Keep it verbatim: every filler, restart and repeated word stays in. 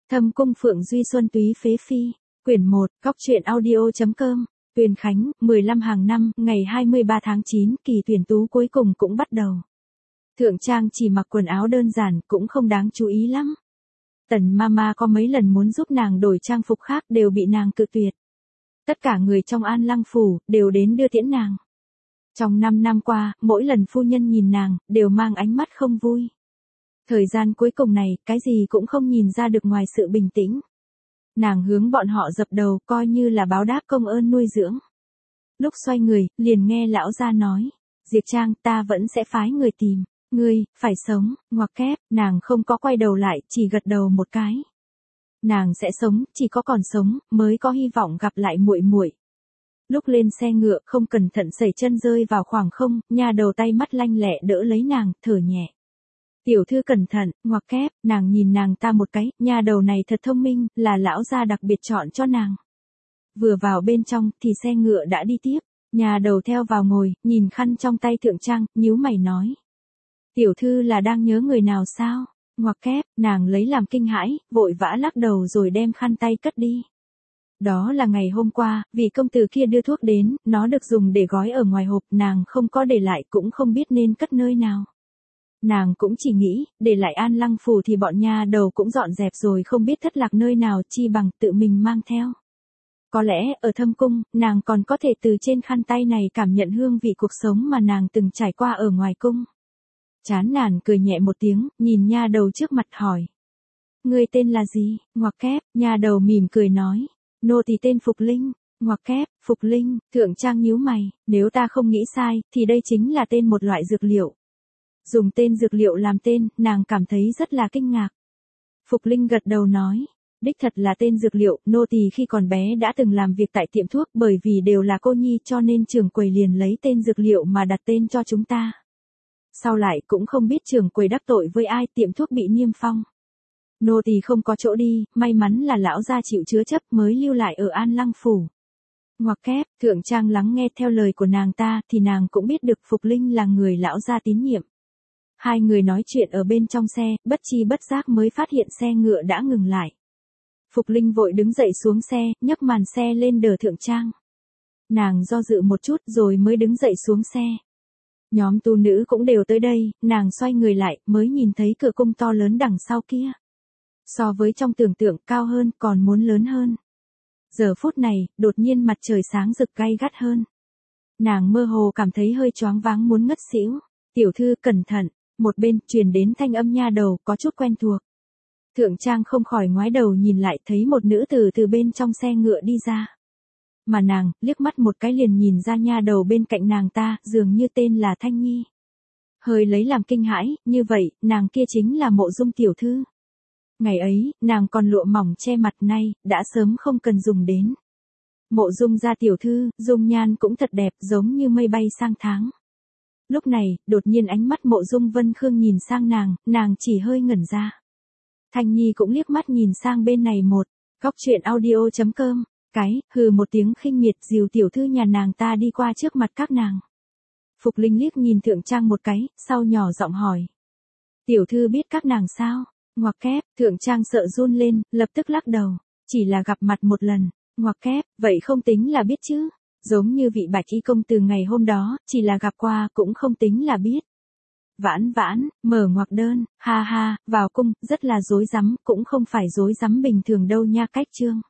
Thâm cung Phượng Duy Xuân Túy Phế Phi, quyển một, Góc truyện audio.com, Tuyền Khánh, mười lăm hàng năm, ngày hai mươi ba tháng chín, kỳ tuyển tú cuối cùng cũng bắt đầu. Thượng Trang chỉ mặc quần áo đơn giản, cũng không đáng chú ý lắm. Tần Mama có mấy lần muốn giúp nàng đổi trang phục khác đều bị nàng cự tuyệt. Tất cả người trong An Lăng Phủ, đều đến đưa tiễn nàng. Trong năm năm qua, mỗi lần phu nhân nhìn nàng, đều mang ánh mắt không vui. Thời gian cuối cùng này, cái gì cũng không nhìn ra được ngoài sự bình tĩnh. Nàng hướng bọn họ dập đầu, coi như là báo đáp công ơn nuôi dưỡng. Lúc xoay người, liền nghe lão gia nói, Diệp Trang, ta vẫn sẽ phái người tìm, ngươi, phải sống, ngoặc kép, nàng không có quay đầu lại, chỉ gật đầu một cái. Nàng sẽ sống, chỉ có còn sống, mới có hy vọng gặp lại muội muội. Lúc lên xe ngựa, không cẩn thận sẩy chân rơi vào khoảng không, nha đầu tay mắt lanh lẹ đỡ lấy nàng, thở nhẹ. Tiểu thư cẩn thận, ngoặc kép, nàng nhìn nàng ta một cái, nha đầu này thật thông minh, là lão gia đặc biệt chọn cho nàng. Vừa vào bên trong, thì xe ngựa đã đi tiếp, nha đầu theo vào ngồi, nhìn khăn trong tay Thượng Trang, nhíu mày nói. Tiểu thư là đang nhớ người nào sao? Ngoặc kép, nàng lấy làm kinh hãi, vội vã lắc đầu rồi đem khăn tay cất đi. Đó là ngày hôm qua, vì công tử kia đưa thuốc đến, nó được dùng để gói ở ngoài hộp, nàng không có để lại cũng không biết nên cất nơi nào. Nàng cũng chỉ nghĩ, để lại An Lăng Phủ thì bọn nha đầu cũng dọn dẹp rồi không biết thất lạc nơi nào chi bằng tự mình mang theo. Có lẽ, ở thâm cung, nàng còn có thể từ trên khăn tay này cảm nhận hương vị cuộc sống mà nàng từng trải qua ở ngoài cung. Chán nản cười nhẹ một tiếng, nhìn nha đầu trước mặt hỏi. Người tên là gì? Ngoặc kép, nha đầu mỉm cười nói. Nô tỳ tên Phục Linh. Ngoặc kép, Phục Linh, Thượng Trang nhíu mày, nếu ta không nghĩ sai, thì đây chính là tên một loại dược liệu. Dùng tên dược liệu làm tên, nàng cảm thấy rất là kinh ngạc. Phục Linh gật đầu nói, đích thật là tên dược liệu, nô tỳ khi còn bé đã từng làm việc tại tiệm thuốc bởi vì đều là cô nhi cho nên trưởng quầy liền lấy tên dược liệu mà đặt tên cho chúng ta. Sau lại cũng không biết trưởng quầy đắc tội với ai, tiệm thuốc bị niêm phong. Nô tỳ không có chỗ đi, may mắn là lão gia chịu chứa chấp mới lưu lại ở An Lăng Phủ. Ngoặc kép, Thượng Trang lắng nghe theo lời của nàng ta thì nàng cũng biết được Phục Linh là người lão gia tín nhiệm. Hai người nói chuyện ở bên trong xe, bất chi bất giác mới phát hiện xe ngựa đã ngừng lại. Phục Linh vội đứng dậy xuống xe, nhấc màn xe lên đỡ Thượng Trang. Nàng do dự một chút rồi mới đứng dậy xuống xe. Nhóm tu nữ cũng đều tới đây, nàng xoay người lại, mới nhìn thấy cửa cung to lớn đằng sau kia. So với trong tưởng tượng cao hơn, còn muốn lớn hơn. Giờ phút này, đột nhiên mặt trời sáng rực gay gắt hơn. Nàng mơ hồ cảm thấy hơi choáng váng muốn ngất xỉu. Tiểu thư cẩn thận. Một bên, truyền đến thanh âm nha đầu, có chút quen thuộc. Thượng Trang không khỏi ngoái đầu nhìn lại, thấy một nữ tử từ bên trong xe ngựa đi ra. Mà nàng, liếc mắt một cái liền nhìn ra nha đầu bên cạnh nàng ta, dường như tên là Thanh Nhi. Hơi lấy làm kinh hãi, như vậy, nàng kia chính là Mộ Dung tiểu thư. Ngày ấy, nàng còn lụa mỏng che mặt, nay, đã sớm không cần dùng đến. Mộ Dung gia tiểu thư, dung nhan cũng thật đẹp, giống như mây bay sang tháng. Lúc này, đột nhiên ánh mắt Mộ Dung Vân Khương nhìn sang nàng, nàng chỉ hơi ngẩn ra. Thanh Nhi cũng liếc mắt nhìn sang bên này một, Góc truyện audio.com, cái, hừ một tiếng khinh miệt dìu tiểu thư nhà nàng ta đi qua trước mặt các nàng. Phục Linh liếc nhìn Thượng Trang một cái, sau nhỏ giọng hỏi. Tiểu thư biết các nàng sao? Ngoặc kép, Thượng Trang sợ run lên, lập tức lắc đầu, chỉ là gặp mặt một lần. Ngoặc kép, vậy không tính là biết chứ? Giống như vị bạch y công từ ngày hôm đó, chỉ là gặp qua cũng không tính là biết. Vãn vãn, mở ngoặc đơn, ha ha, vào cung, rất là rối rắm, cũng không phải rối rắm bình thường đâu nha. Cách chương.